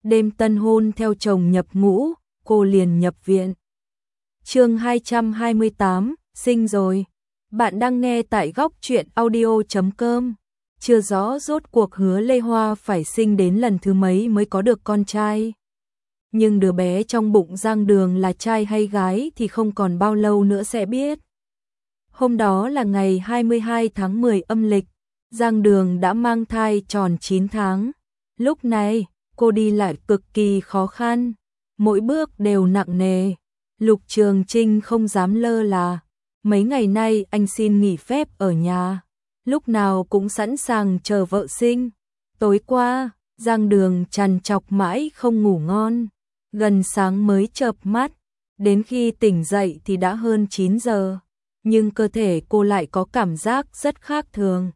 đêm tân hôn theo chồng nhập ngũ, cô liền nhập viện. Chương 228, sinh rồi. Bạn đang nghe tại góc truyện audio.com. Chưa rõ rốt cuộc Hứa Lê Hoa phải sinh đến lần thứ mấy mới có được con trai. Nhưng đứa bé trong bụng Giang Đường là trai hay gái thì không còn bao lâu nữa sẽ biết. Hôm đó là ngày 22 tháng 10 âm lịch, Giang Đường đã mang thai tròn 9 tháng. Lúc này, cô đi lại cực kỳ khó khăn, mỗi bước đều nặng nề. Lục Trường Trinh không dám lơ là. Mấy ngày nay anh xin nghỉ phép ở nhà, lúc nào cũng sẵn sàng chờ vợ sinh. Tối qua, Giang Đường trằn trọc mãi không ngủ ngon, gần sáng mới chợp mắt, đến khi tỉnh dậy thì đã hơn 9 giờ. Nhưng cơ thể cô lại có cảm giác rất khác thường.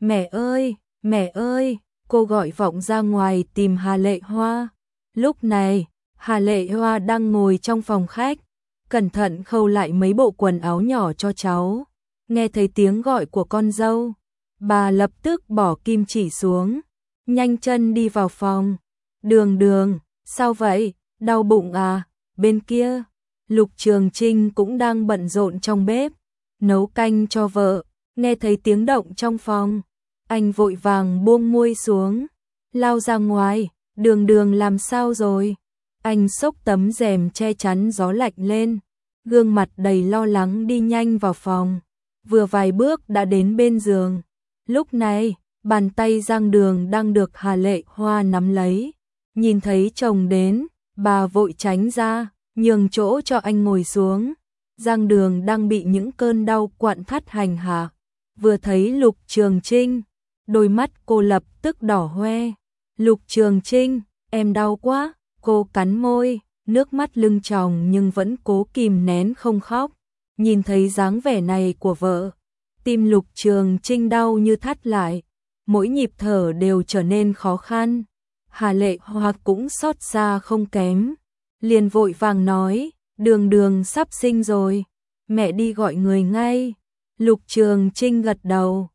Mẹ ơi, cô gọi vọng ra ngoài tìm Hà Lệ Hoa. Lúc này, Hà Lệ Hoa đang ngồi trong phòng khách, cẩn thận khâu lại mấy bộ quần áo nhỏ cho cháu. Nghe thấy tiếng gọi của con dâu, bà lập tức bỏ kim chỉ xuống, nhanh chân đi vào phòng. Đường, sao vậy, đau bụng à? Bên kia, Lục Trường Trinh cũng đang bận rộn trong bếp, nấu canh cho vợ. Nghe thấy tiếng động trong phòng, anh vội vàng buông muôi xuống, lao ra ngoài. Đường làm sao rồi? Anh xốc tấm rèm che chắn gió lạnh lên, gương mặt đầy lo lắng đi nhanh vào phòng. Vừa vài bước đã đến bên giường. Lúc này, bàn tay Giang Đường đang được Hà Lệ Hoa nắm lấy. Nhìn thấy chồng đến, bà vội tránh ra, nhường chỗ cho anh ngồi xuống. Giang Đường đang bị những cơn đau quặn thắt hành hạ. Vừa thấy Lục Trường Trinh, đôi mắt cô lập tức đỏ hoe. Lục Trường Trinh, em đau quá. Cô cắn môi, nước mắt lưng tròng nhưng vẫn cố kìm nén không khóc. Nhìn thấy dáng vẻ này của vợ, tim Lục Trường Trinh đau như thắt lại, mỗi nhịp thở đều trở nên khó khăn. Hà Lệ Hoa cũng xót xa không kém, liền vội vàng nói, Đường sắp sinh rồi, mẹ đi gọi người ngay. Lục Trường Trinh gật đầu,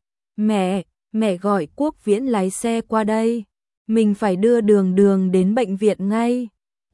mẹ gọi Quốc Viễn lái xe qua đây, mình phải đưa Đường đến bệnh viện ngay.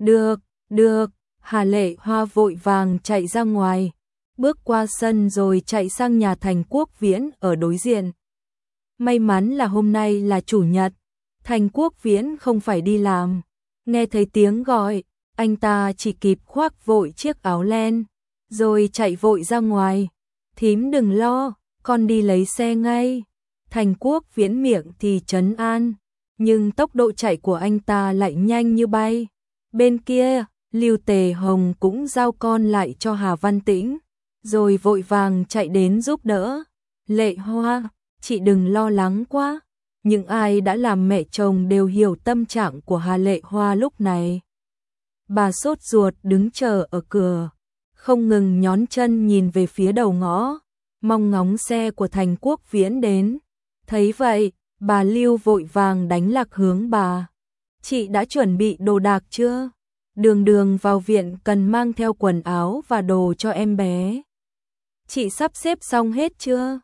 Được, Hà Lệ Hoa vội vàng chạy ra ngoài, bước qua sân rồi chạy sang nhà Thành Quốc Viễn ở đối diện. May mắn là hôm nay là chủ nhật, Thành Quốc Viễn không phải đi làm. Nghe thấy tiếng gọi, anh ta chỉ kịp khoác vội chiếc áo len, rồi chạy vội ra ngoài. Thím đừng lo, con đi lấy xe ngay. Thành Quốc Viễn miệng thì trấn an, nhưng tốc độ chạy của anh ta lại nhanh như bay. Bên kia, Lưu Tề Hồng cũng giao con lại cho Hà Văn Tĩnh, rồi vội vàng chạy đến giúp đỡ. Lệ Hoa, chị đừng lo lắng quá. Những ai đã làm mẹ chồng đều hiểu tâm trạng của Hà Lệ Hoa lúc này. Bà sốt ruột đứng chờ ở cửa, không ngừng nhón chân nhìn về phía đầu ngõ, mong ngóng xe của Thành Quốc Viễn đến. Thấy vậy, bà Lưu vội vàng đánh lạc hướng bà. Chị đã chuẩn bị đồ đạc chưa? Đường vào viện cần mang theo quần áo và đồ cho em bé. Chị sắp xếp xong hết chưa?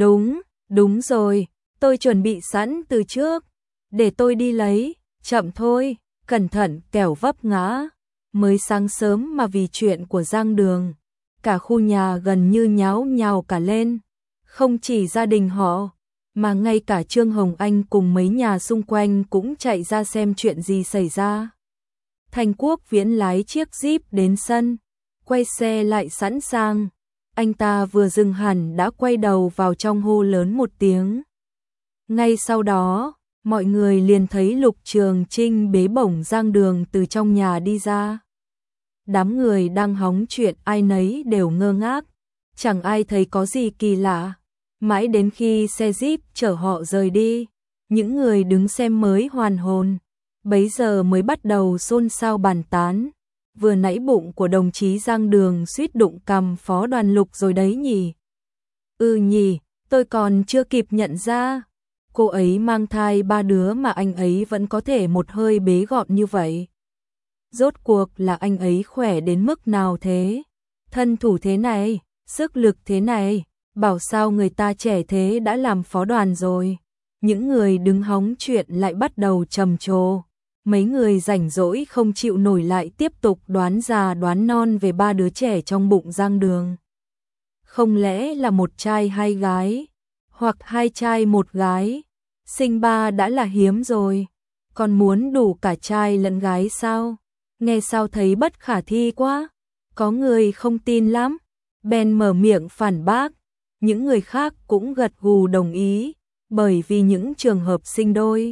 Đúng rồi, tôi chuẩn bị sẵn từ trước. Để tôi đi lấy, chậm thôi, cẩn thận kẻo vấp ngã. Mới sáng sớm mà vì chuyện của Giang Đường, cả khu nhà gần như nháo nhào cả lên. Không chỉ gia đình họ, mà ngay cả Trương Hồng Anh cùng mấy nhà xung quanh cũng chạy ra xem chuyện gì xảy ra. Thành Quốc Viễn lái chiếc Jeep đến sân, quay xe lại sẵn sàng. Anh ta vừa dừng hẳn đã quay đầu vào trong hô lớn một tiếng. Ngay sau đó, mọi người liền thấy Lục Trường Trinh bế bổng Giang Đường từ trong nhà đi ra. Đám người đang hóng chuyện ai nấy đều ngơ ngác, chẳng ai thấy có gì kỳ lạ. Mãi đến khi xe Jeep chở họ rời đi, những người đứng xem mới hoàn hồn, bấy giờ mới bắt đầu xôn xao bàn tán. Vừa nãy bụng của đồng chí Giang Đường suýt đụng cằm Phó Đoàn Lục rồi đấy nhỉ? Nhỉ, tôi còn chưa kịp nhận ra. Cô ấy mang thai 3 đứa mà anh ấy vẫn có thể một hơi bế gọn như vậy. Rốt cuộc là anh ấy khỏe đến mức nào thế? Thân thủ thế này, sức lực thế này, bảo sao người ta trẻ thế đã làm phó đoàn rồi. Những người đứng hóng chuyện lại bắt đầu trầm trồ. mấy người rảnh rỗi không chịu nổi lại tiếp tục đoán già đoán non về ba đứa trẻ trong bụng Giang Đường. Không lẽ là một trai hai gái, hoặc hai trai một gái, sinh ba đã là hiếm rồi, còn muốn đủ cả trai lẫn gái sao? Nghe sao thấy bất khả thi quá. Có người không tin lắm, bèn mở miệng phản bác, những người khác cũng gật gù đồng ý, bởi vì những trường hợp sinh đôi,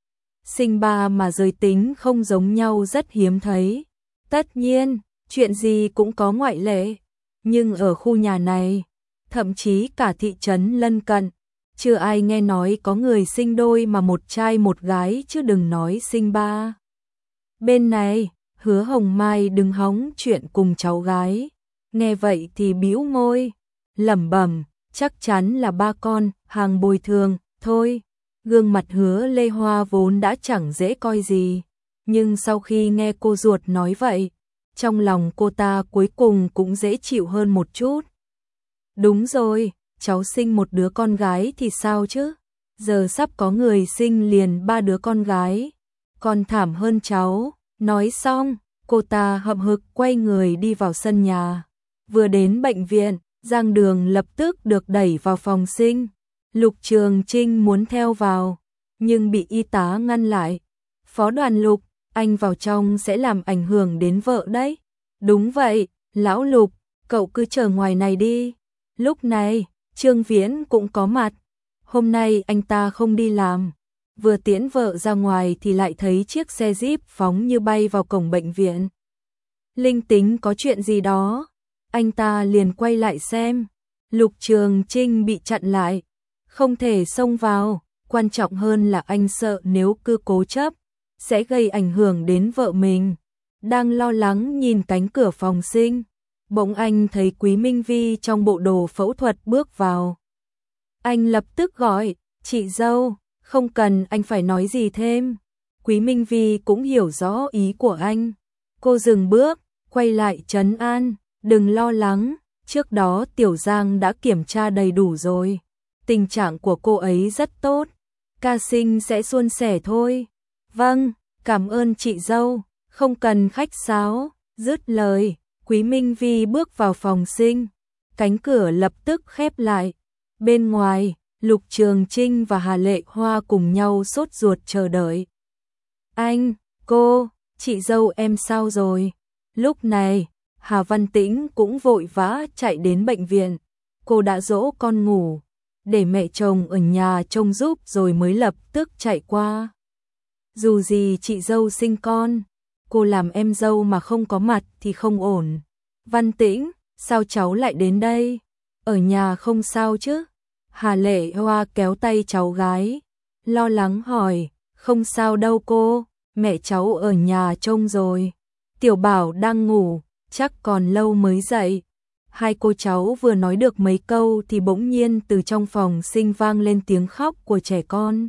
sinh ba mà giới tính không giống nhau rất hiếm thấy. Tất nhiên, chuyện gì cũng có ngoại lệ, nhưng ở khu nhà này, thậm chí cả thị trấn lân cận, chưa ai nghe nói có người sinh đôi mà một trai một gái chứ đừng nói sinh ba. Bên này, Hứa Hồng Mai đứng hóng chuyện cùng cháu gái, nghe vậy thì bĩu môi, lẩm bẩm, chắc chắn là ba con, hàng bồi thường, thôi. Gương mặt Hứa Lê Hoa vốn đã chẳng dễ coi gì, nhưng sau khi nghe cô ruột nói vậy, trong lòng cô ta cuối cùng cũng dễ chịu hơn một chút. Đúng rồi, cháu sinh một đứa con gái thì sao chứ? Giờ sắp có người sinh liền ba đứa con gái, còn thảm hơn cháu. Nói xong, cô ta hậm hực quay người đi vào sân nhà. Vừa đến bệnh viện, Giang Đường lập tức được đẩy vào phòng sinh. Lục Trường Trinh muốn theo vào, nhưng bị y tá ngăn lại. Phó Đoàn Lục, anh vào trong sẽ làm ảnh hưởng đến vợ đấy. Đúng vậy, lão Lục, cậu cứ chờ ngoài này đi. Lúc này, Trương Viễn cũng có mặt. Hôm nay anh ta không đi làm. Vừa tiễn vợ ra ngoài thì lại thấy chiếc xe Jeep phóng như bay vào cổng bệnh viện. Linh tính có chuyện gì đó, anh ta liền quay lại xem. Lục Trường Trinh bị chặn lại, không thể xông vào, quan trọng hơn là anh sợ nếu cứ cố chấp, sẽ gây ảnh hưởng đến vợ mình. Đang lo lắng nhìn cánh cửa phòng sinh, bỗng anh thấy Quý Minh Vi trong bộ đồ phẫu thuật bước vào. Anh lập tức gọi, chị dâu. Không cần anh phải nói gì thêm. Quý Minh Vi cũng hiểu rõ ý của anh. Cô dừng bước, quay lại trấn an, đừng lo lắng, trước đó Tiểu Giang đã kiểm tra đầy đủ rồi. Tình trạng của cô ấy rất tốt, ca sinh sẽ suôn sẻ thôi. Vâng, cảm ơn chị dâu, không cần khách sáo. Dứt lời, Quý Minh Vi bước vào phòng sinh, cánh cửa lập tức khép lại. Bên ngoài, Lục Trường Trinh và Hà Lệ Hoa cùng nhau sốt ruột chờ đợi. Anh, cô, chị dâu em sao rồi? Lúc này, Hà Văn Tĩnh cũng vội vã chạy đến bệnh viện. Cô đã dỗ con ngủ, để mẹ chồng ở nhà trông giúp rồi mới lập tức chạy qua. Dù gì chị dâu sinh con, cô làm em dâu mà không có mặt thì không ổn. Văn Tĩnh, sao cháu lại đến đây? Ở nhà không sao chứ? Hà Lệ Hoa kéo tay cháu gái, lo lắng hỏi, không sao đâu cô, mẹ cháu ở nhà trông rồi. Tiểu Bảo đang ngủ, chắc còn lâu mới dậy. Hai cô cháu vừa nói được mấy câu thì bỗng nhiên từ trong phòng sinh vang lên tiếng khóc của trẻ con.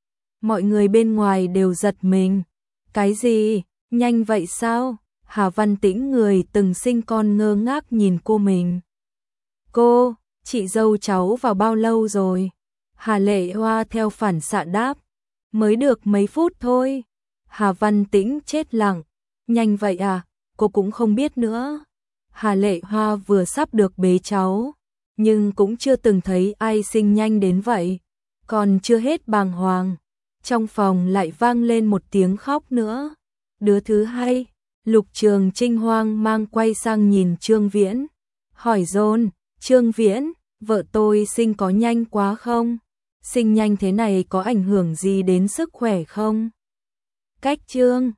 Mọi người bên ngoài đều giật mình. Cái gì? Nhanh vậy sao? Hà Văn Tĩnh người từng sinh con ngơ ngác nhìn cô mình. Cô, chị dâu cháu vào bao lâu rồi? Hà Lệ Hoa theo phản xạ đáp. Mới được mấy phút thôi. Hà Văn Tĩnh chết lặng. Nhanh vậy à? Cô cũng không biết nữa. Hà Lệ Hoa vừa sắp được bế cháu, nhưng cũng chưa từng thấy ai sinh nhanh đến vậy. Còn chưa hết bàng hoàng, trong phòng lại vang lên một tiếng khóc nữa. Đứa thứ hai. Lục Trường Trinh hoang mang quay sang nhìn Trương Viễn, hỏi dồn, Trương Viễn, vợ tôi sinh có nhanh quá không? Sinh nhanh thế này có ảnh hưởng gì đến sức khỏe không? Cách Trương